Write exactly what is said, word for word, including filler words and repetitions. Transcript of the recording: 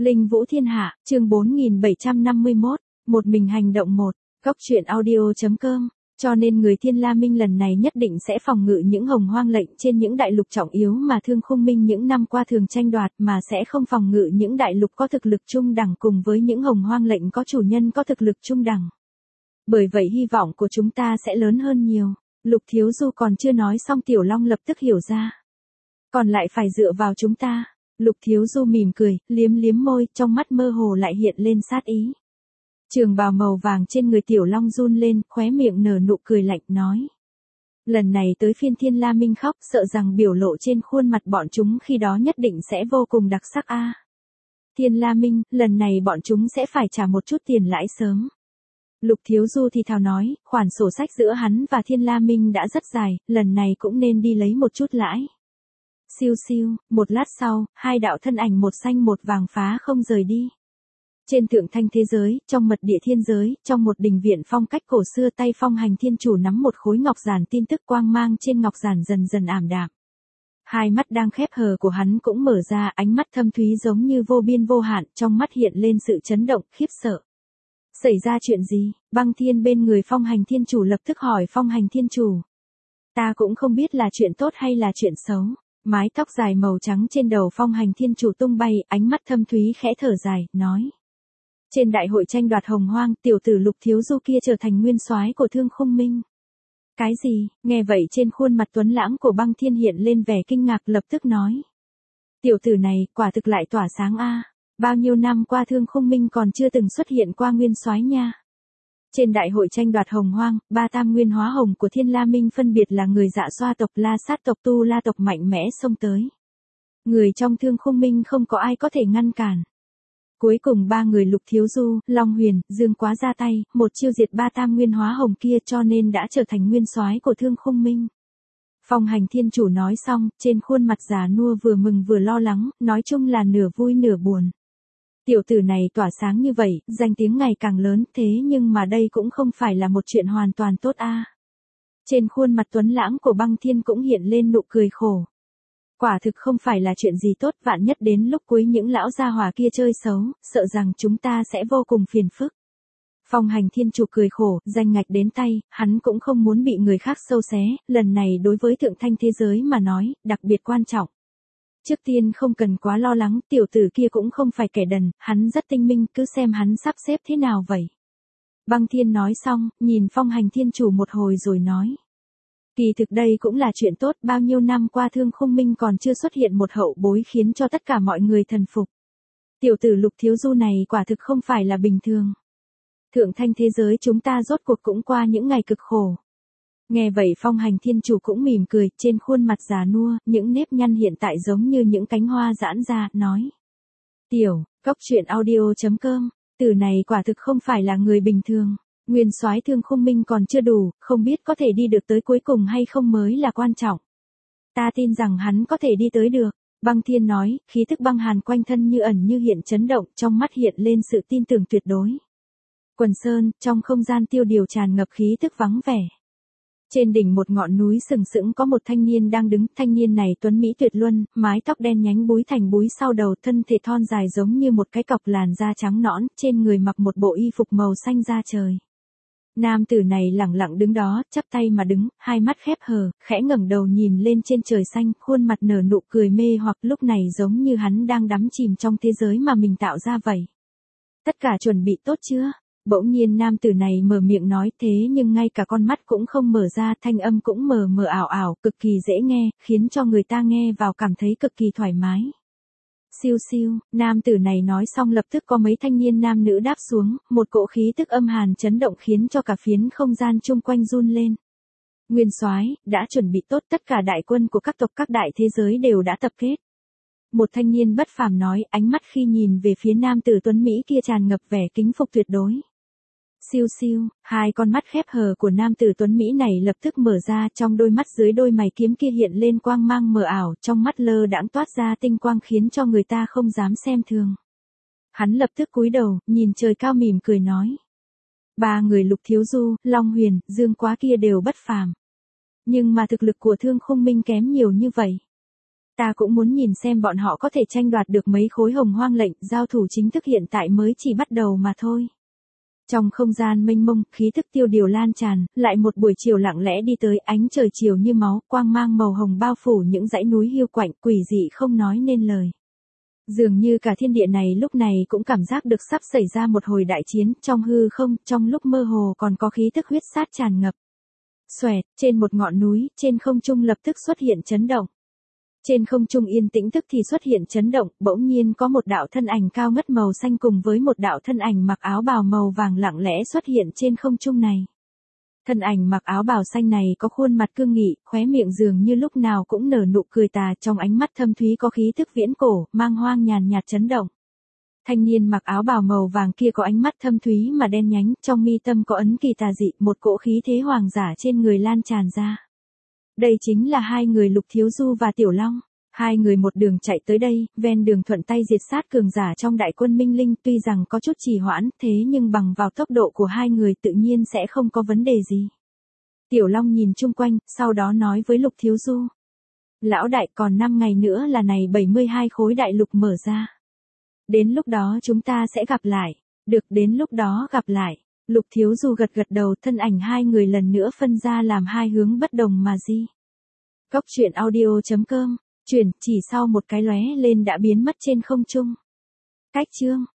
Linh Vũ Thiên Hạ, chương bốn nghìn bảy trăm năm mươi mốt, một mình hành động một, góc truyện audio chấm com. Cho nên người Thiên La Minh lần này nhất định sẽ phòng ngự những hồng hoang lệnh trên những đại lục trọng yếu mà Thương Khung Minh những năm qua thường tranh đoạt, mà sẽ không phòng ngự những đại lục có thực lực trung đẳng cùng với những hồng hoang lệnh có chủ nhân có thực lực trung đẳng. Bởi vậy hy vọng của chúng ta sẽ lớn hơn nhiều. Lục Thiếu Du còn chưa nói xong Tiểu Long lập tức hiểu ra. Còn lại phải dựa vào chúng ta. Lục Thiếu Du mỉm cười, liếm liếm môi, trong mắt mơ hồ lại hiện lên sát ý. Trường bào màu vàng trên người Tiểu Long run lên, khóe miệng nở nụ cười lạnh, nói. Lần này tới phiên Thiên La Minh khóc, sợ rằng biểu lộ trên khuôn mặt bọn chúng khi đó nhất định sẽ vô cùng đặc sắc a. À, Thiên La Minh, lần này bọn chúng sẽ phải trả một chút tiền lãi sớm. Lục Thiếu Du thì thào nói, khoản sổ sách giữa hắn và Thiên La Minh đã rất dài, lần này cũng nên đi lấy một chút lãi. Siêu siêu, một lát sau, hai đạo thân ảnh một xanh một vàng phá không rời đi. Trên thượng thanh thế giới, trong mật địa thiên giới, trong một đình viện phong cách cổ xưa, tay Phong Hành Thiên Chủ nắm một khối ngọc giản, tin tức quang mang trên ngọc giản dần dần ảm đạm. Hai mắt đang khép hờ của hắn cũng mở ra, ánh mắt thâm thúy giống như vô biên vô hạn, trong mắt hiện lên sự chấn động, khiếp sợ. Xảy ra chuyện gì? Băng Thiên bên người Phong Hành Thiên Chủ lập tức hỏi Phong Hành Thiên Chủ. Ta cũng không biết là chuyện tốt hay là chuyện xấu. Mái tóc dài màu trắng trên đầu Phong Hành Thiên Chủ tung bay, ánh mắt thâm thúy khẽ thở dài, nói. Trên đại hội tranh đoạt hồng hoang, tiểu tử Lục Thiếu Du kia trở thành nguyên soái của Thương Khung Minh. Cái gì? Nghe vậy trên khuôn mặt tuấn lãng của Băng Thiên hiện lên vẻ kinh ngạc, lập tức nói. Tiểu tử này, quả thực lại tỏa sáng a. À. Bao nhiêu năm qua Thương Khung Minh còn chưa từng xuất hiện qua nguyên soái nha. Trên đại hội tranh đoạt hồng hoang, ba tam nguyên hóa hồng của Thiên La Minh phân biệt là người Dạ Xoa tộc, La Sát tộc, Tu La tộc mạnh mẽ xông tới. Người trong Thương Khung Minh không có ai có thể ngăn cản. Cuối cùng ba người Lục Thiếu Du, Long Huyền, Dương Quá ra tay, một chiêu diệt ba tam nguyên hóa hồng kia, cho nên đã trở thành nguyên soái của Thương Khung Minh. Phong Hành Thiên Chủ nói xong, trên khuôn mặt già nua vừa mừng vừa lo lắng, nói chung là nửa vui nửa buồn. Tiểu tử này tỏa sáng như vậy, danh tiếng ngày càng lớn, thế nhưng mà đây cũng không phải là một chuyện hoàn toàn tốt a. À. Trên khuôn mặt tuấn lãng của Băng Thiên cũng hiện lên nụ cười khổ. Quả thực không phải là chuyện gì tốt, vạn nhất đến lúc cuối những lão gia hỏa kia chơi xấu, sợ rằng chúng ta sẽ vô cùng phiền phức. Phong Hành Thiên Chủ cười khổ, danh ngạch đến tay, hắn cũng không muốn bị người khác sâu xé, lần này đối với thượng thanh thế giới mà nói, đặc biệt quan trọng. Trước tiên không cần quá lo lắng, tiểu tử kia cũng không phải kẻ đần, hắn rất tinh minh, cứ xem hắn sắp xếp thế nào vậy. Băng Thiên nói xong, nhìn Phong Hành Thiên Chủ một hồi rồi nói. Kỳ thực đây cũng là chuyện tốt, bao nhiêu năm qua Thương Khung Minh còn chưa xuất hiện một hậu bối khiến cho tất cả mọi người thần phục. Tiểu tử Lục Thiếu Du này quả thực không phải là bình thường. Thượng thanh thế giới chúng ta rốt cuộc cũng qua những ngày cực khổ. Nghe vậy Phong Hành Thiên Chủ cũng mỉm cười, trên khuôn mặt già nua, những nếp nhăn hiện tại giống như những cánh hoa giãn ra, nói. Tiểu, góc truyện audio chấm com, tử này quả thực không phải là người bình thường. Nguyên soái Thương Khung Minh còn chưa đủ, không biết có thể đi được tới cuối cùng hay không mới là quan trọng. Ta tin rằng hắn có thể đi tới được. Băng Thiên nói, khí tức băng hàn quanh thân như ẩn như hiện chấn động, trong mắt hiện lên sự tin tưởng tuyệt đối. Quần sơn, trong không gian tiêu điều tràn ngập khí tức vắng vẻ. Trên đỉnh một ngọn núi sừng sững có một thanh niên đang đứng, thanh niên này tuấn mỹ tuyệt luân, mái tóc đen nhánh búi thành búi sau đầu, thân thể thon dài giống như một cái cọc, làn da trắng nõn, trên người mặc một bộ y phục màu xanh da trời. Nam tử này lẳng lặng đứng đó, chắp tay mà đứng, hai mắt khép hờ, khẽ ngẩng đầu nhìn lên trên trời xanh, khuôn mặt nở nụ cười mê hoặc, lúc này giống như hắn đang đắm chìm trong thế giới mà mình tạo ra vậy. Tất cả chuẩn bị tốt chưa? Bỗng nhiên nam tử này mở miệng nói, thế nhưng ngay cả con mắt cũng không mở ra, thanh âm cũng mờ mờ ảo ảo, cực kỳ dễ nghe, khiến cho người ta nghe vào cảm thấy cực kỳ thoải mái. Siêu siêu, nam tử này nói xong lập tức có mấy thanh niên nam nữ đáp xuống, một cỗ khí tức âm hàn chấn động khiến cho cả phiến không gian chung quanh run lên. Nguyên soái, đã chuẩn bị tốt, tất cả đại quân của các tộc các đại thế giới đều đã tập kết. Một thanh niên bất phàm nói, ánh mắt khi nhìn về phía nam tử tuấn Mỹ kia tràn ngập vẻ kính phục tuyệt đối. Siêu siêu, hai con mắt khép hờ của nam tử tuấn Mỹ này lập tức mở ra, trong đôi mắt dưới đôi mày kiếm kia hiện lên quang mang mờ ảo, trong mắt lơ đãng toát ra tinh quang khiến cho người ta không dám xem thường. Hắn lập tức cúi đầu, nhìn trời cao mỉm cười nói. Ba người Lục Thiếu Du, Long Huyền, Dương Quá kia đều bất phàm. Nhưng mà thực lực của Thương Khung Minh kém nhiều như vậy. Ta cũng muốn nhìn xem bọn họ có thể tranh đoạt được mấy khối hồng hoang lệnh, giao thủ chính thức hiện tại mới chỉ bắt đầu mà thôi. Trong không gian mênh mông, khí thức tiêu điều lan tràn, lại một buổi chiều lặng lẽ đi tới, ánh trời chiều như máu, quang mang màu hồng bao phủ những dãy núi hiu quạnh, quỷ dị không nói nên lời. Dường như cả thiên địa này lúc này cũng cảm giác được sắp xảy ra một hồi đại chiến, trong hư không, trong lúc mơ hồ còn có khí thức huyết sát tràn ngập. Xoẹt, trên một ngọn núi, trên không trung lập tức xuất hiện chấn động. Trên không trung yên tĩnh tức thì xuất hiện chấn động, bỗng nhiên có một đạo thân ảnh cao ngất màu xanh cùng với một đạo thân ảnh mặc áo bào màu vàng lặng lẽ xuất hiện trên không trung này. Thân ảnh mặc áo bào xanh này có khuôn mặt cương nghị, khóe miệng dường như lúc nào cũng nở nụ cười tà, trong ánh mắt thâm thúy có khí thức viễn cổ, mang hoang nhàn nhạt chấn động. Thanh niên mặc áo bào màu vàng kia có ánh mắt thâm thúy mà đen nhánh, trong mi tâm có ấn kỳ tà dị, một cỗ khí thế hoàng giả trên người lan tràn ra. Đây chính là hai người Lục Thiếu Du và Tiểu Long. Hai người một đường chạy tới đây, ven đường thuận tay diệt sát cường giả trong đại quân Minh Linh, tuy rằng có chút trì hoãn, thế nhưng bằng vào tốc độ của hai người tự nhiên sẽ không có vấn đề gì. Tiểu Long nhìn chung quanh, sau đó nói với Lục Thiếu Du. Lão đại, còn năm ngày nữa là này bảy mươi hai khối đại lục mở ra. Đến lúc đó chúng ta sẽ gặp lại. Được, đến lúc đó gặp lại. Lục Thiếu Du gật gật đầu, thân ảnh hai người lần nữa phân ra làm hai hướng bất đồng mà di. Cốc truyện audio chấm com, chuyển, chỉ sau một cái lóe lên đã biến mất trên không trung. Cách chương